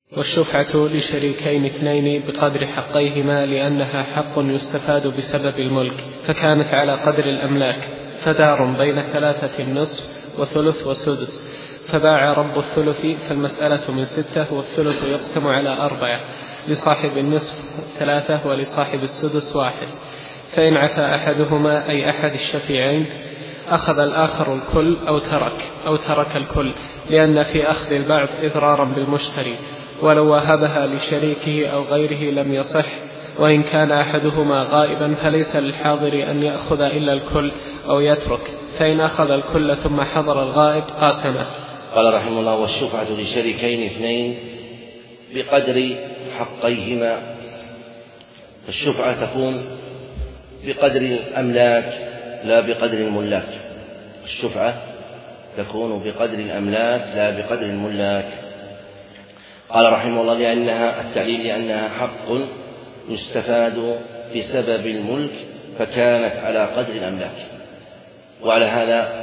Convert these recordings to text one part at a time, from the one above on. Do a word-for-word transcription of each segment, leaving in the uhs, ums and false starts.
والشفعة لشريكين اثنين بقدر حقيهما لأنها حق يستفاد بسبب الملك، فكانت على قدر الأملاك، فدار بين ثلاثة النصف وثلث وسدس، فباع رب الثلث فالمسألة من ستة والثلث يقسم على أربعة، لصاحب النصف ثلاثة ولصاحب السدس واحد، فإن عفى أحدهما أي أحد الشفيعين أخذ الآخر الكل أو ترك أو ترك الكل، لأن في أخذ البعض إضرارا بالمشتري، ولو وهبها لشريكه أو غيره لم يصح، وإن كان أحدهما غائبا فليس للحاضر أن يأخذ إلا الكل أو يترك، فإن أخذ الكل ثم حضر الغائب قاسمه. قال رحمه الله: والشفعة لشريكين اثنين بقدر حقيهما. الشفعة تكون بقدر الأملاك لا بقدر الملاك. الشفعة تكون بقدر الأملاك لا بقدر الملاك. قال رحمه الله: لأنها التعليل لأنها حق يستفاد بسبب الملك، فكانت على قدر الأملاك. وعلى هذا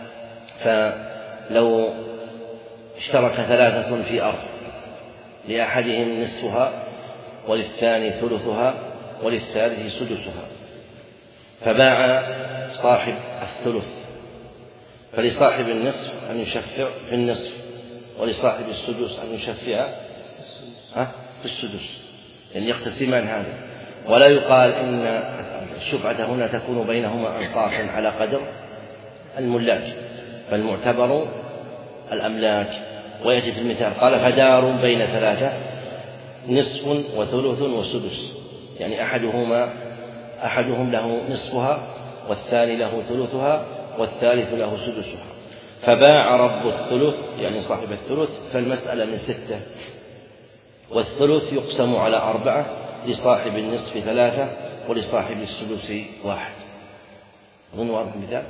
فلو اشترك ثلاثة في أرض، لأحدهم نصفها وللثاني ثلثها وللثالث سدسها، فباع صاحب الثلث، فلصاحب النصف أن يشفع في النصف، ولصاحب السدس أن يشفع في السدس، يعني يقتسمان هذا. ولا يقال إن الشفعة هنا تكون بينهما أنصافا على قدر الملاك، فالمعتبر الأملاك. ويأتي في المثال قال: فدار بين ثلاثة نصف وثلث وسدس، يعني أحدهما أحدهم له نصفها والثاني له ثلثها والثالث له سدسها، فباع رب الثلث يعني صاحب الثلث، فالمسألة من ستة، والثلث يقسم على أربعة، لصاحب النصف ثلاثة ولصاحب السدس واحد. أظن واضح المثال؟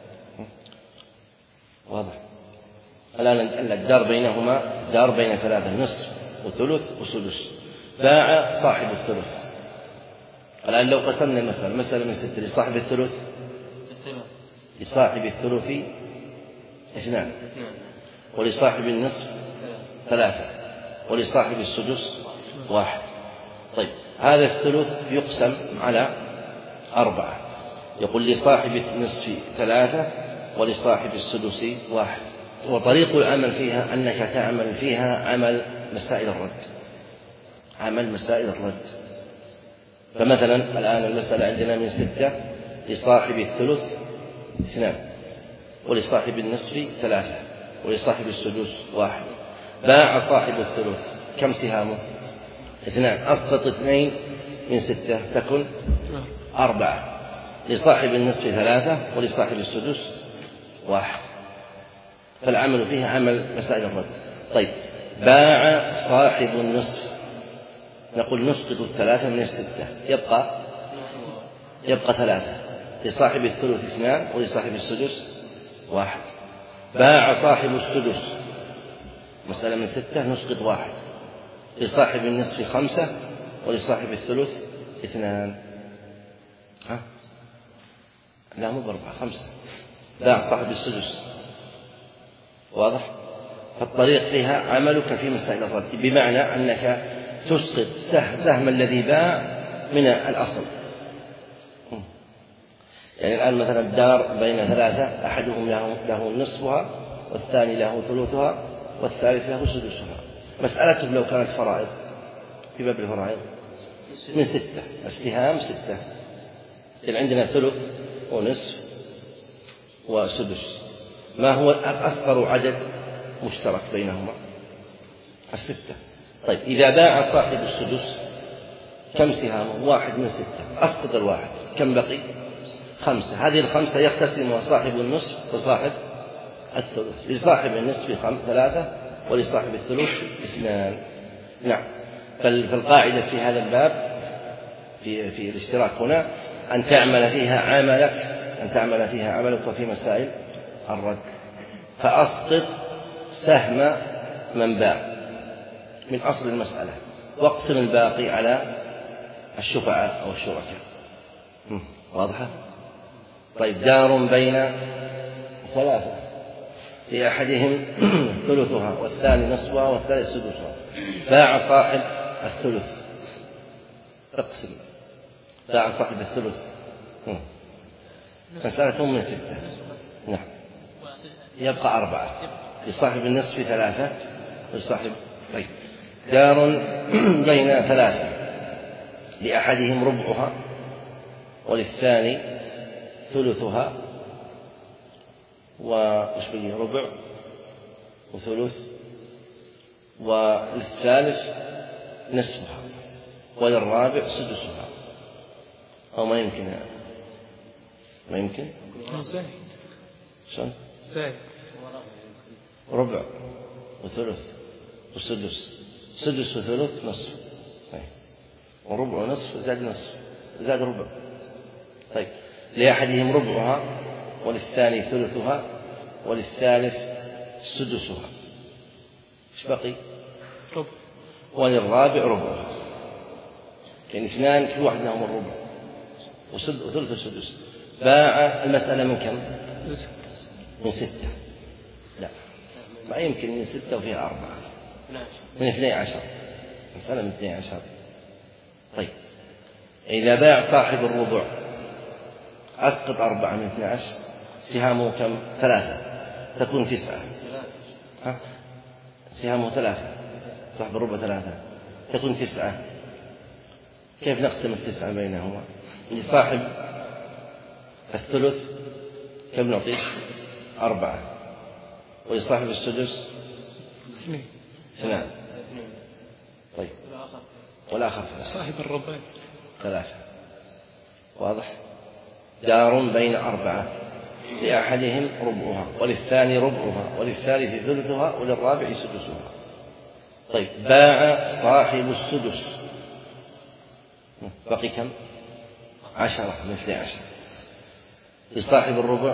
واضح. الآن الدار بينهما دار بين ثلاثة، نصف وثلث وسدس. باع صاحب الثلث. الآن لو قسمنا المسألة، المسألة من ستة، لصاحب الثلث لصاحب الثلث اثنان، ولصاحب النصف ثلاثة، ولصاحب السدس واحد. طيب، هذا الثلث يقسم على أربعة، يقول لصاحب النصف ثلاثة ولصاحب السدس واحد. وطريق العمل فيها أنك تعمل فيها عمل مسائل الرد، عمل مسائل الرد. فمثلا الآن المسألة عندنا من ستة، لصاحب الثلث اثنان، ولصاحب النصف ثلاثة، ولصاحب السدس واحد. باع صاحب الثلث، كم سهامه؟ اثنان، أسقط اثنين من ستة تكن أربعة. لصاحب النصف ثلاثة ولصاحب السدس واحد، فالعمل فيها عمل مسائل الرد. طيب، باع صاحب النصف، نقول نسقط الثلاثة من الستة، يبقى يبقى ثلاثة. لصاحب الثلث اثنان ولصاحب السدس واحد. باع صاحب السدس، مسألة من ستة، نسقط واحد. لصاحب النصف خمسة ولصاحب الثلث اثنان. ها؟ لا، مو بأربعة، خمسة. باع صاحب السدس. واضح؟ فالطريق فيها عملك في مسائل الرد، بمعنى أنك تسقط سهم الذي باع من الأصل. يعني الآن مثلا الدار بين ثلاثة، أحدهم له, له نصفها والثاني له ثلثها والثالث له سدسها. مسألته لو كانت فرائض، في باب الفرائض من ستة، استهام ستة، يعني عندنا ثلث ونصف وسدس، ما هو أصغر عدد مشترك بينهما؟ الستة. طيب، إذا باع صاحب السدس كم سهامه؟ واحد من ستة، أسقط الواحد، كم بقي؟ خمسة. هذه الخمسة يقتسمها صاحب النصف وصاحب الثلث. لصاحب النصف ثلاثة ولصاحب الثلث اثنان. نعم. فالقاعدة في هذا الباب في, في الاشتراك هنا أن تعمل فيها عملك أن تعمل فيها عملك في مسائل الرد. فأسقط سهم من باع من أصل المسألة، واقسم الباقي على الشفعاء أو الشركاء. واضحة؟ طيب، دار بين ثلاثة، لأحدهم ثلثها والثاني نصفها والثالث سدسها. باع صاحب الثلث، اقسم. باع صاحب الثلث، مسألة من ستة. نعم. يبقى أربعة، لصاحب النصف ثلاثة ولصاحب. طيب. دار بين ثلاثة، لأحدهم ربعها وللثاني ثلثها وش بيه ربع وثلث، وللثالث نصفها وللرابع سدسها. أو ما يمكن هذا، ما يمكن زائد شلون؟ زائد ربع وثلث وسدس، سدس وثلث نصف، وربع ونصف زاد نصف زاد ربع. طيب. لأحدهم ربعها وللثاني ثلثها وللثالث سدسها. ايش بقي؟ ربع. وللرابع ربعها، يعني اثنان كل واحد لهم الربع وثلث وسدس. باع المسألة من كم؟ من ستة. لا، ما يمكن من ستة وفيها أربعة، من اثني عشر. مسألة من اثني عشر. طيب. إذا باع صاحب الربع أسقط أربعة من اثني عشر، سهامه كم؟ ثلاثة، تكون تسعة. ها؟ سهامه ثلاثة، صاحب الربع ثلاثة، تكون تسعة. كيف نقسم التسعة بينهما؟ لصاحب الثلث كم نعطيه؟ أربعة. ولصاحب السدس اثنين. اثنان. طيب. والآخر صاحب الربع ثلاثة. واضح؟ دار بين أربعة، لأحدهم ربعها وللثاني ربعها وللثالث ثلثها وللرابع سدسها. طيب. باع صاحب السدس، بقي كم؟ عشرة من اثني عشر. لصاحب الربع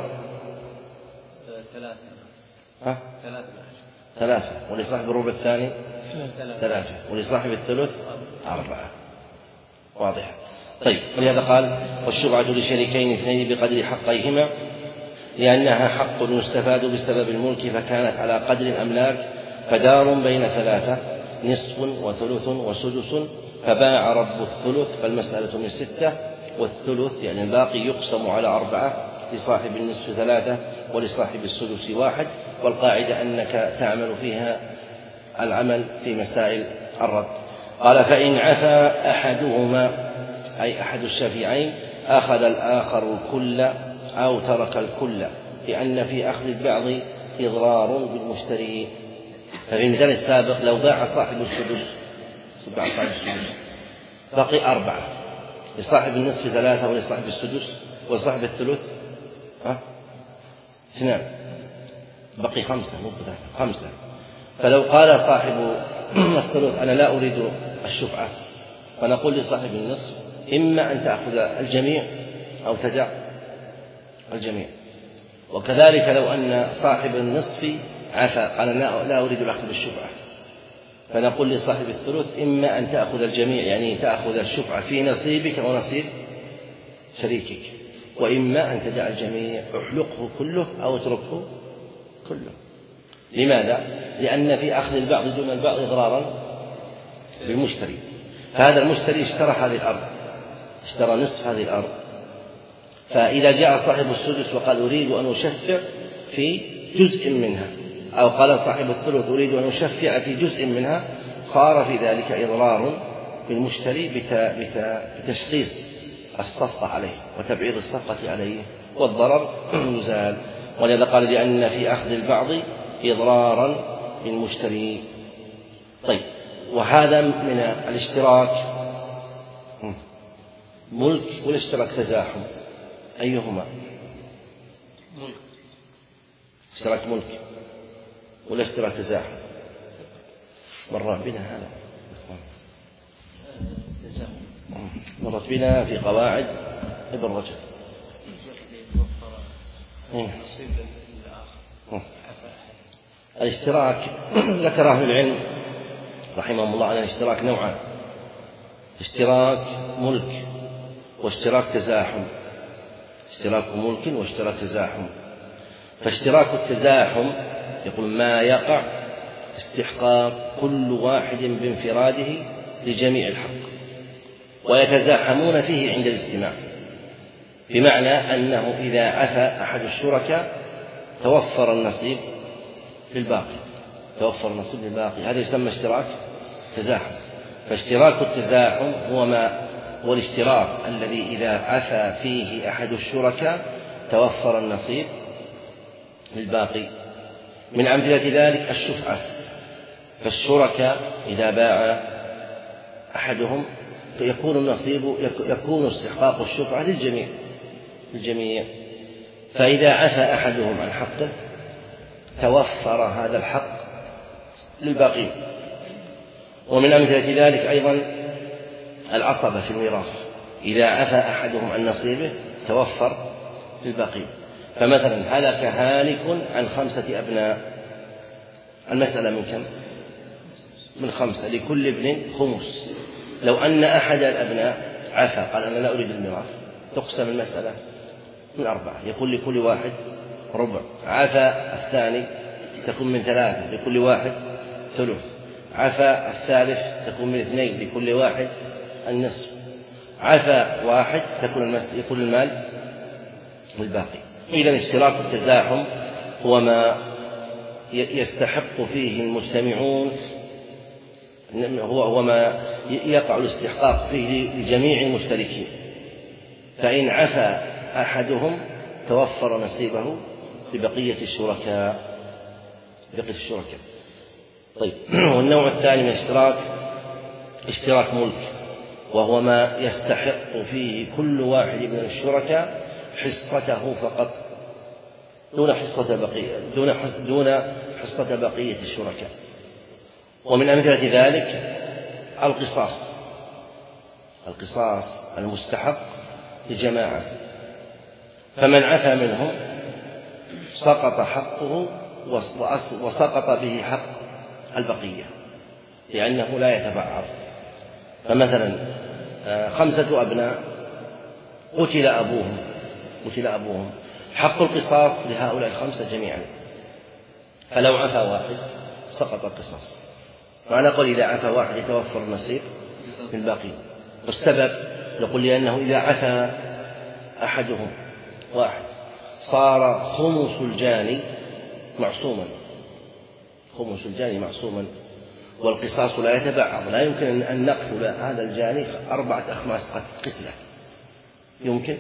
ثلاثة. ها؟ ثلاثة. ثلاثة. ولصاحب الربع الثاني ثلاثة. ولصاحب الثلث أربعة. واضح؟ طيب. ولهذا قال: والشبعة لشريكين اثنين بقدر حقيهما، لأنها حق يستفاد بسبب الملك فكانت على قدر الأملاك. فدار بين ثلاثة، نصف وثلث وسدس، فباع رب الثلث، فالمسألة من ستة، والثلث يعني الباقي يقسم على أربعة، لصاحب النصف ثلاثة ولصاحب السدس واحد. والقاعدة أنك تعمل فيها العمل في مسائل الرد. قال: فإن عفى أحدهما، أي أحد الشافعين، أخذ الآخر الكل أو ترك الكل، لأن في أخذ البعض إضرار بالمشتري. ففي المثال السابق لو باع صاحب السدس باع صاحب السدس بقي أربعة، لصاحب النصف ثلاثة ولصاحب السدس، وصاحب الثلث ها اثنان، بقي خمسة مو خمسة. فلو قال صاحب الثلث: أنا لا أريد الشفعة، فنقول لصاحب النصف: إما أن تأخذ الجميع أو تدع الجميع. وكذلك لو أن صاحب النصف عفى قال: لا أريد الأخذ بالشفعة، فنقول لصاحب الثلث: إما أن تأخذ الجميع، يعني تأخذ الشفعة في نصيبك ونصيب شريكك، وإما أن تدع الجميع، احلقه كله أو اتركه كله. لماذا؟ لأن في أخذ البعض دون البعض إضرارا بالمشتري. فهذا المشتري اشترى هذه الأرض، اشترى نصف هذه الأرض، فإذا جاء صاحب السدس وقال: أريد أن أشفع في جزء منها، أو قال صاحب الثلث: أريد أن أشفع في جزء منها، صار في ذلك إضرار بالمشتري بتشخيص الصفقة عليه وتبعيض الصفقة عليه، والضرر يزال. ولذا قال: لأن في أخذ البعض إضرارا بالمشتري. طيب. وهذا من الاشتراك ملك والاشتراك تزاحم، أيهما؟ ملك. اشتراك ملك ولا اشتراك تزاحم؟ مر بنا هذا، مرت بنا في قواعد ابن رجب. الاشتراك ذكر أهل العلم رحمهم الله أن الاشتراك نوعان: اشتراك ملك واشتراك تزاحم. اشتراك ملك واشتراك تزاحم. فاشتراك التزاحم يقول ما يقع استحقاق كل واحد بانفراده لجميع الحق ويتزاحمون فيه عند الاجتماع، بمعنى أنه إذا عفى أحد الشركاء توفر النصيب للباقي توفر النصيب للباقي هذا يسمى اشتراك تزاحم. فاشتراك التزاحم هو ما هو الاشتراك الذي إذا عفى فيه أحد الشركاء توفر النصيب للباقي. من أمثلة ذلك الشفعة، فالشركاء إذا باع أحدهم يكون النصيب يكون استحقاق الشفعة للجميع للجميع فإذا عفى أحدهم عن حقه توفر هذا الحق للباقين. ومن أمثلة ذلك أيضا العصبة في الميراث، إذا عفى أحدهم عن نصيبه توفر للباقين. فمثلا هلك هالك عن خمسة أبناء، المسألة من كم؟ من خمسة، لكل ابن خمس. لو أن أحد الأبناء عفى قال أنا لا أريد الميراث تقسم المسألة من أربعة، يكون لكل واحد ربع. عفى الثاني تكون من ثلاثة، لكل واحد ثلث. عفى الثالث تكون من اثنين، لكل واحد النصف. عفى واحد تكون المسألة يكون المال والباقي. إذا اشتراك التزاحم هو ما يستحق فيه المجتمعون، هو هو ما يقع الاستحقاق فيه لجميع المشتركين، فإن عفى أحدهم توفر نصيبه لبقية الشركاء بقية الشركاء. طيب، والنوع الثاني من الاشتراك اشتراك ملك، وهو ما يستحق فيه كل واحد من الشركاء حصته فقط دون حصة بقية دون دون حصة بقية الشركاء. ومن أمثلة ذلك القصاص القصاص المستحق لجماعة، فمن عفى منهم سقط حقه وسقط به حق البقية لأنه لا يتبعض. فمثلا خمسة أبناء قتل أبوهم قتل أبوهم حق القصاص لهؤلاء الخمسة جميعا، فلو عفى واحد سقط القصاص. معنى قول إذا عفى واحد يتوفر النصيب من الباقي. والسبب نقول لأنه إذا عفى أحدهم واحد صار خمس الجاني معصوما خمس الجاني معصوما والقصاص لا يتبعض. لا يمكن أن نقتل هذا الجاني أربعة أخماس قتلة، يمكن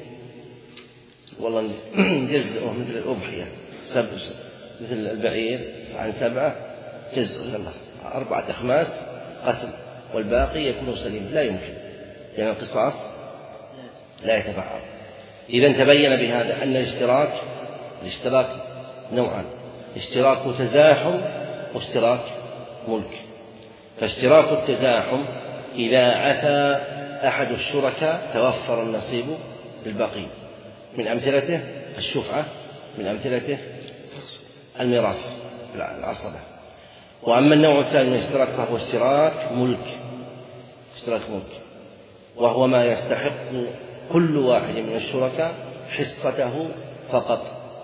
والله نجزئه مثل الأضحية سبع مثل البعير عن سبعة جزء الله أربعة أخماس قتل والباقي يكون سليم، لا يمكن، لأن القصاص لا يتبعض. إذا تبين بهذا أن الاشتراك الاشتراك نوعان، اشتراك تزاحم واشتراك ملك. فاشتراك التزاحم إذا عفى أحد الشركاء توفر النصيب للباقي، من أمثلته الشفعة، من أمثلته الميراث العصبة. وأما النوع الثاني من الاشتراك فهو اشتراك ملك اشتراك ملك وهو ما يستحق كل واحد من الشركاء حصته فقط،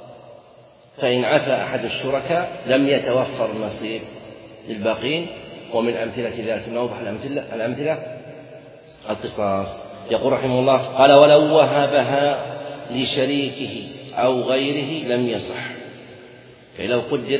فإن عفى أحد الشركاء لم يتوفر النصيب للباقين. ومن أمثلة ذلك نوضح الأمثلة الأمثلة القصاص. يقول رحمه الله قال ولو وهبها لشريكه أو غيره لم يصح. فلو قدر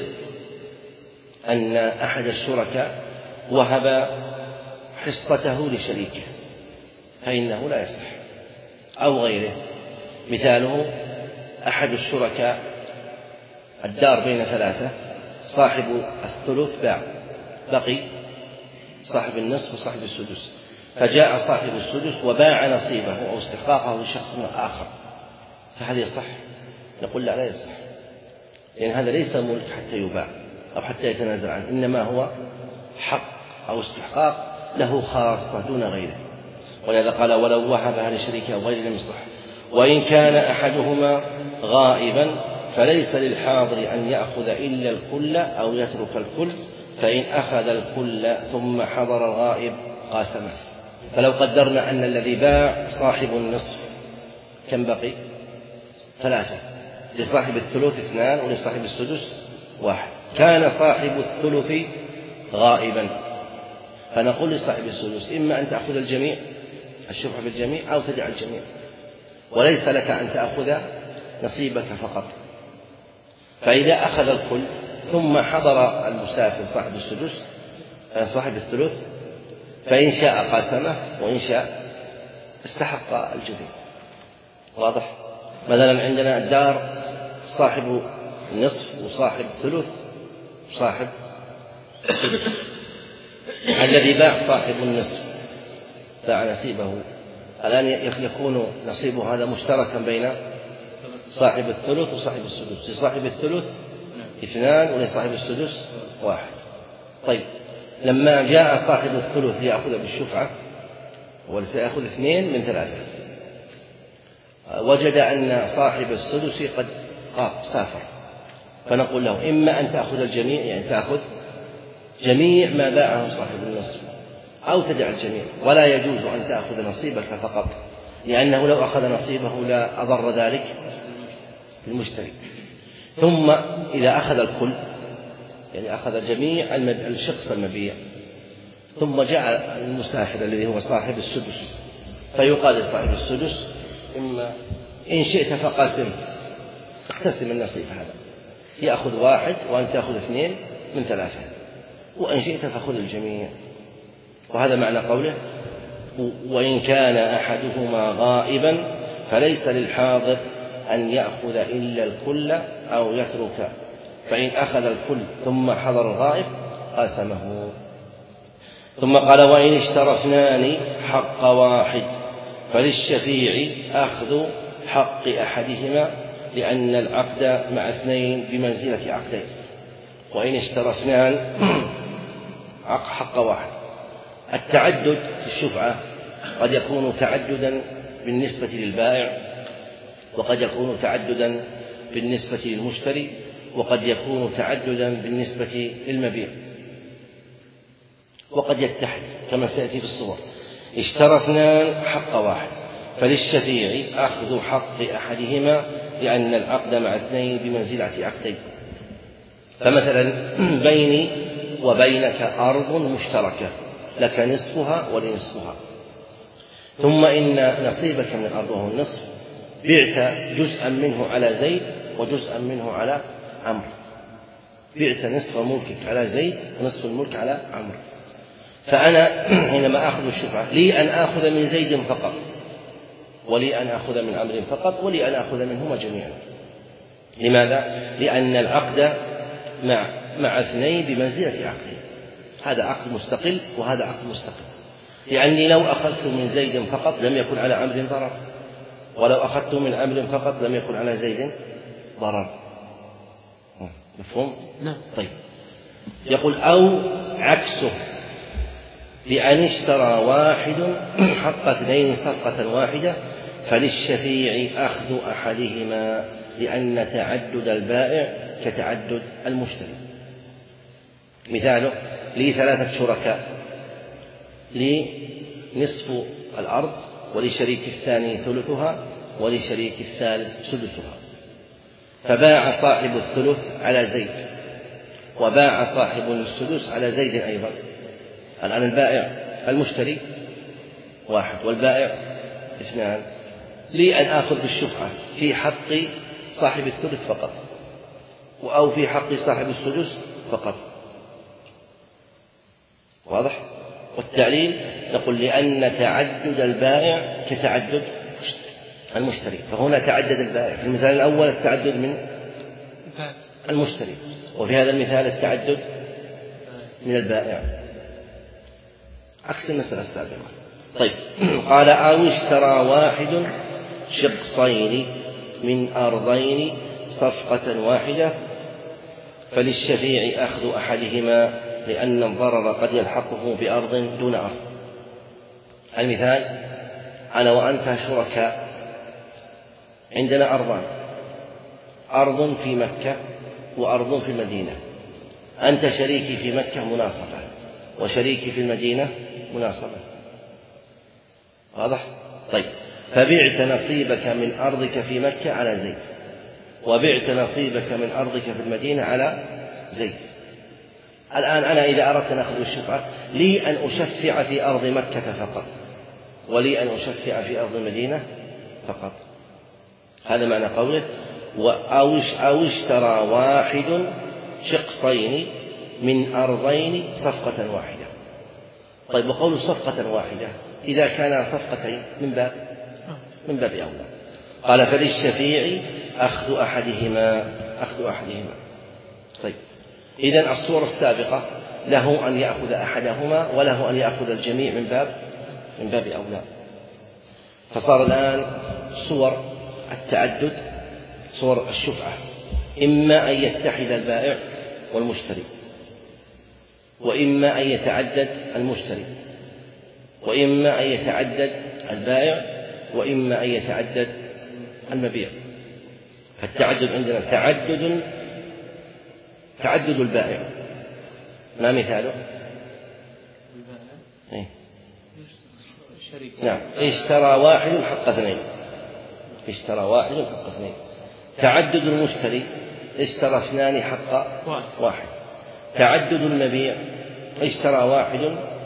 أن أحد الشركاء وهب حصته لشريكه فإنه لا يصح، أو غيره. مثاله أحد الشركاء الدار بين ثلاثة، صاحب الثلث باع، بقي صاحب النصف وصاحب السدس، فجاء صاحب السدس وباع نصيبه أو استحقاقه لشخص آخر، فهل يصح؟ نقول لا لا يصح، لأن هذا ليس ملك حتى يباع أو حتى يتنازل عنه، إنما هو حق أو استحقاق له خاصة دون غيره. ولهذا قال ولو وهبها لشريكه أو غيره لم يصح. وإن كان أحدهما غائبا فليس للحاضر أن يأخذ إلا الكل أو يترك الكل، فإن أخذ الكل ثم حضر الغائب قاسمه. فلو قدرنا أن الذي باع صاحب النصف كم بقي؟ ثلاثة، لصاحب الثلث اثنان ولصاحب السدس واحد. كان صاحب الثلث غائبا، فنقول لصاحب السدس إما أن تأخذ الجميع الشفعة بالجميع أو تدع الجميع، وليس لك أن تأخذ نصيبك فقط. فإذا أخذ الكل ثم حضر المسافر صاحب السدس صاحب الثلث فإن شاء قاسمه وإن شاء استحق الجميع. واضح؟ مثلا عندنا الدار صاحب النصف وصاحب ثلث وصاحب ثلث. الذي باع صاحب النصف باع نصيبه، الآن يكون نصيبه هذا مشتركا بين صاحب الثلث وصاحب السدس. لصاحب الثلث اثنان ولصاحب السدس واحد. طيب لما جاء صاحب الثلث ليأخذ بالشفعة وسيأخذ اثنين من ثلاثة، وجد أن صاحب السدس قد سافر، فنقول له إما أن تأخذ الجميع، يعني تأخذ جميع ما باعه صاحب النصف، أو تدع الجميع، ولا يجوز أن تأخذ نصيبك فقط، لأنه لو أخذ نصيبه لا أضر ذلك المشتري. ثم إذا أخذ الكل، يعني أخذ جميع الشخص المبيع، ثم جاء المسافر الذي هو صاحب السدس، فيقال لصاحب السدس إما إن شئت فقاسم، اقتسم النصيب هذا، يأخذ واحد وأن تأخذ اثنين من ثلاثة، وإن شئت فخذ الجميع. وهذا معنى قوله وإن كان أحدهما غائبا فليس للحاضر أن يأخذ إلا الكل أو يترك، فإن أخذ الكل ثم حضر الغائب قاسمه. ثم قال وإن اشترى اثنان حق واحد فللشفيع أخذ حق أحدهما لأن العقد مع اثنين بمنزلة عقدين. وإن اشترى اثنان حق واحد، التعدد في الشفعة قد يكون تعددا بالنسبة للبائع، وقد يكون تعددا بالنسبة للمشتري، وقد يكون تعددا بالنسبة للمبيع، وقد يتحد كما سيأتي في الصور. اشترى اثنان حق واحد فللشفيع أخذ حق أحدهما لأن العقد مع اثنين بمنزلة عقدين. فمثلا بيني وبينك أرض مشتركة، لك نصفها ولنصفها، ثم إن نصيبك من الأرض وهو النصف بعت جزءا منه على زيد وجزءا منه على عمرو، بعت نصف ملكك على زيد ونصف الملك على عمرو. فأنا حينما آخذ الشفعة لي أن آخذ من زيد فقط، ولي أن آخذ من عمرو فقط، ولي أن آخذ منهما جميعا. لماذا؟ لأن العقد مع مع اثنين بمنزلة عقدين، هذا عقد مستقل وهذا عقد مستقل. لأني لو أخذت من زيد فقط لم يكن على عمرو ضرر، ولو أخذت من عمرو فقط لم يكن على زيد ضرر. مفهوم؟ نعم. طيب يقول أو عكسه، بأن اشترى واحد حق اثنين صفقة واحدة فللشفيع أخذ أحدهما لأن تعدد البائع كتعدد المشتري. مثاله لي ثلاثة شركاء، لي نصف الأرض ولشريك الثاني ثلثها ولشريك الثالث سدسها، فباع صاحب الثلث على زيد وباع صاحب السدس على زيد أيضا. الآن البائع المشتري واحد والبائع اثنان، لي أن آخذ بالشفعة في حق صاحب الثلث فقط أو في حق صاحب السدس فقط. واضح؟ والتعليل نقول لأن تعدد البائع كتعدد المشتري، فهنا تعدد البائع في المثال الأول التعدد من المشتري، وفي هذا المثال التعدد من البائع، عكس المسألة السابقة. طيب قال أو اشترى واحد شقصين من أرضين صفقة واحدة فللشفيع أخذ أحدهما لأن الضرر قد يلحقه بأرض دون أرض. المثال أنا وأنت شركاء، عندنا أرضان، أرض في مكة وأرض في المدينة، أنت شريكي في مكة مناصفة وشريكي في المدينة مناصفة. واضح؟ طيب فبعت نصيبك من أرضك في مكة على زيد، وبعت نصيبك من أرضك في المدينة على زيد. الآن أنا إذا أردت أن أخذ الشفعة لي أن أشفع في أرض مكة فقط، ولي أن أشفع في أرض المدينة فقط. هذا معنى قوله أو اشترى واحد شقصين من أرضين صفقة واحدة. طيب، وقول صفقة واحدة إذا كان صفقتين من باب من باب أولى. قال فللشفيع أخذ أحدهما أخذ أحدهما طيب، إذن الصورة السابقة له أن يأخذ أحدهما وله أن يأخذ الجميع من باب من باب أولى. فصار الآن صور التعدد، صور الشفعة، إما أن يتحد البائع والمشتري، وإما أن يتعدد المشتري، وإما أن يتعدد البائع، وإما أن يتعدد المبيع. فالتعدد عندنا تعدد تعدد البائع. ما مثاله؟ إيه؟ نعم، اشترى واحد حق اثنين، اشترى واحد حق اثنين. تعدد المشتري اشترى اثنان حق واحد. تعدد المبيع اشترى واحد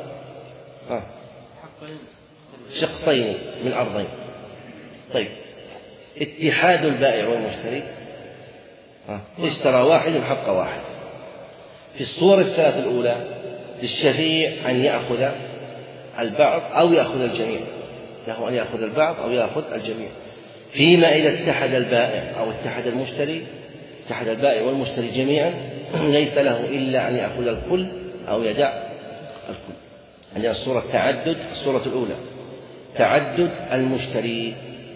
شقصين من أرضين. طيب، اتحاد البائع والمشتري اشترى واحد حق واحد. في الصور الثلاث الأولى للشفيع أن يأخذ البعض أو يأخذ الجميع، له أن يأخذ البعض أو يأخذ الجميع. فيما إذا اتحد البائع أو اتحد المشتري، اتحد البائع والمشتري جميعا، ليس له إلا أن يأخذ الكل أو يدع الكل. عندنا الصورة التعدد، الصورة الأولى تعدد المشتري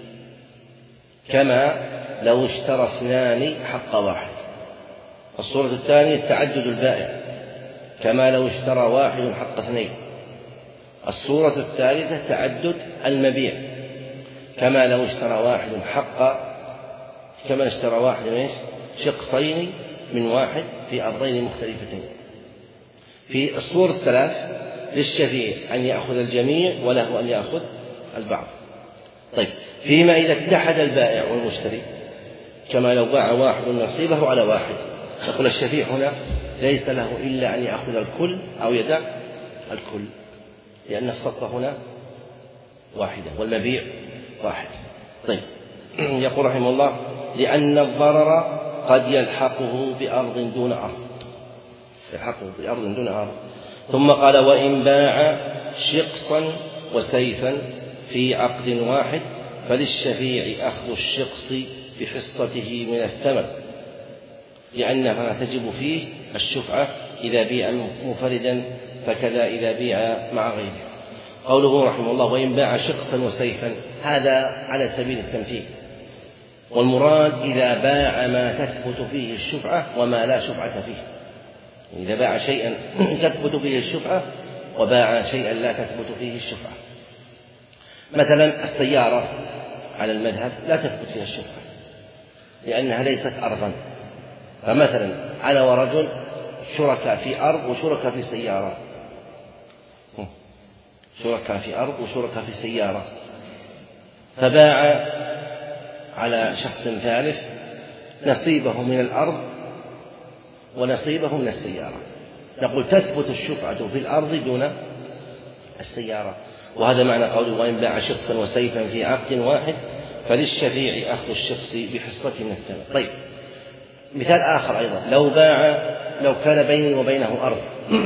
كما لو اشترى اثنان حق واحد. الصورة الثانية تعدد البائع كما لو اشترى واحد حق اثنين. الصورة الثالثة تعدد المبيع كما لو اشترى واحد حق كما اشترى واحد ايش؟ شقصين من واحد في أرضين مختلفتين. في الصور الثلاث للشفيع أن يأخذ الجميع وله أن يأخذ البعض. طيب، فيما إذا اتحد البائع والمشتري كما لو باع واحد نصيبه على واحد، يقول الشفيع هنا ليس له إلا أن يأخذ الكل أو يدع الكل، لأن الصفقة هنا واحدة والمبيع واحد. طيب، يقول رحمه الله لأن الضرر قد يلحقه بأرض دون أرض، يلحقه بأرض دون أرض. ثم قال وإن باع شقصا وسيفا في عقد واحد فللشفيع أخذ الشقص بحصته من الثمن، لأنها تجب فيه الشفعة إذا بيع منفردا فكذا إذا بيع مع غيره. قوله رحمه الله وإن باع شقصا وسيفا، هذا على سبيل التمثيل، والمراد إذا باع ما تثبت فيه الشفعة وما لا شفعة فيه. إذا باع شيئا تثبت فيه الشفعة وباع شيئا لا تثبت فيه الشفعة. مثلا السيارة على المذهب لا تثبت فيها الشفعة لأنها ليست أرضا. فمثلا أنا ورجل شركاء في أرض وشركاء في سيارة، شركاء في أرض وشركاء في سيارة، فباع على شخص ثالث نصيبه من الأرض ونصيبه من السيارة. نقول تثبت الشفعة في الأرض دون السيارة. وهذا معنى قوله وإن باع شخصا وسيفا في عقد واحد فللشفيع أخذ الشخص بحصته من الثمن. طيب، مثال آخر أيضا، لو باع لو كان بيني وبينه أرض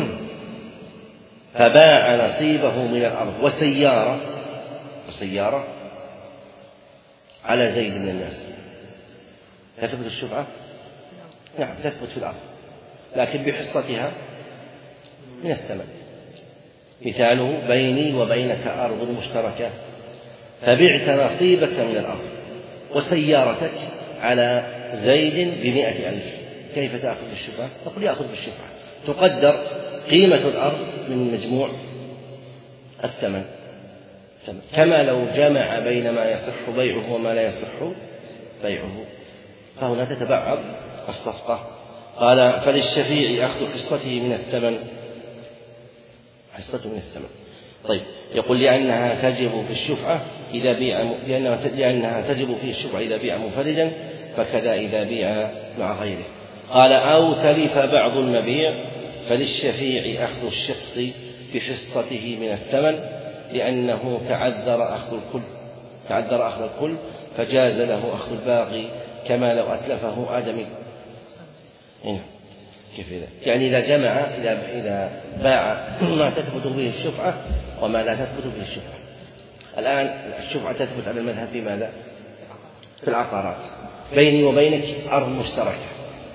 فباع نصيبه من الأرض وسيارة وسيارة على زيد من الناس، تثبت الشفعة؟ نعم، تثبت في الأرض لكن بحصتها من الثمن. مثاله بيني وبينك أرض مشتركة فبعت نصيبك من الأرض وسيارتك على زيد بمائة ألف، كيف تأخذ بالشفعة؟ نقول يأخذ بالشفعة، تقدر قيمة الأرض من مجموع الثمن، كما لو جمع بين ما يصح بيعه وما لا يصح بيعه، فهنا تتبعض الصفقة. قال فللشفيع أخذ حصته من الثمن، حصته من الثمن. طيب، يقول لأنها تجب في الشفعة إذا بيع لأنها, لأنها تجب في الشفعة إذا بيع منفردا فكذا إذا بيع مع غيره. قال أو تلف بعض المبيع فللشفيع أخذ الشخص بحصته من الثمن لأنه تعذر أخذ الكل تعذر أخذ الكل فجاز له أخذ الباقي كما لو أتلفه آدمي. هنا كيف إذا يعني إذا جمع إذا إذا باع ما تثبت به الشفعة وما لا تثبت به الشفعة. الآن الشفعة تثبت على المذهب في ماذا؟ في العقارات. بيني وبينك أرض مشتركة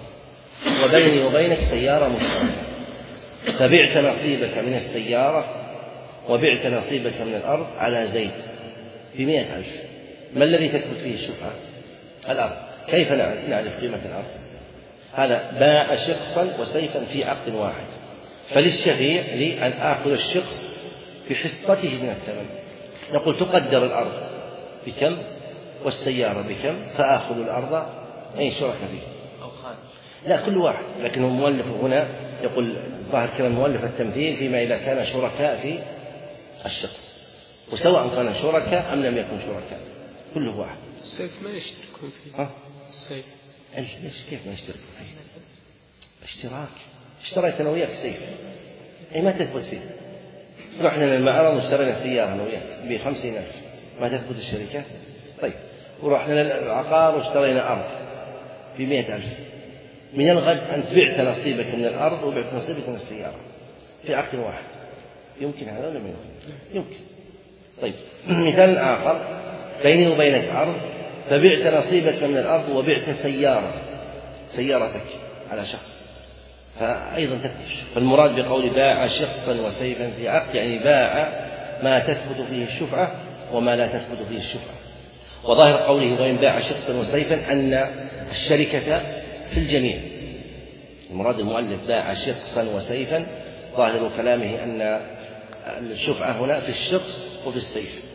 وبيني وبينك سيارة مشتركة، فبعت نصيبك من السيارة وبعت نصيبك من الأرض على زيد بمئة ألف. ما الذي تثبت فيه الشفعة؟ الأرض. كيف نعرف قيمة الأرض؟ هذا باع شخصا وسيفا في عقد واحد، فللشفيع لي أن آخذ الشخص بحصته من الثمن. نقول تقدر الأرض بكم والسيارة بكم، فآخذ الأرض أي شركة فيه أو خارج. لا كل واحد، لكن المؤلف هنا يقول ظاهر كلام مؤلف التمثيل فيما إذا كان شركاء في الشخص، وسواء كان شركاء أم لم يكن شركاء كله واحد. السيف ما يشتركون فيه. ها؟ السيف ليش كيف ما يشتركون فيه؟ اشتراك. اشتريت أنا وياك سيف أي ما تثبت فيه. رحنا للمعرض واشترينا سيارة أنا وياك بخمسين ألف، ما تثبت الشركة. طيب ورحنا للعقار واشترينا أرض بمئة ألف، من الغد أنت بعت نصيبك من الأرض وبعت نصيبك من السيارة في عقد واحد. يمكن هذا ولا ما يمكن؟ يمكن. طيب مثال آخر، بيني وبينك أرض فبعت نصيبك من الأرض وبعت سيارة سيارتك على شخص، فأيضا تثبت. فالمراد بقول باع شخصا وسيفا في عقد يعني باع ما تثبت فيه الشفعة وما لا تثبت فيه الشفعة. وظاهر قوله وإن باع شخصا وسيفا أن الشركة في الجميع. المراد المؤلف باع شخصا وسيفا، ظاهر كلامه أن الشفعة هنا في الشخص وفي السيف.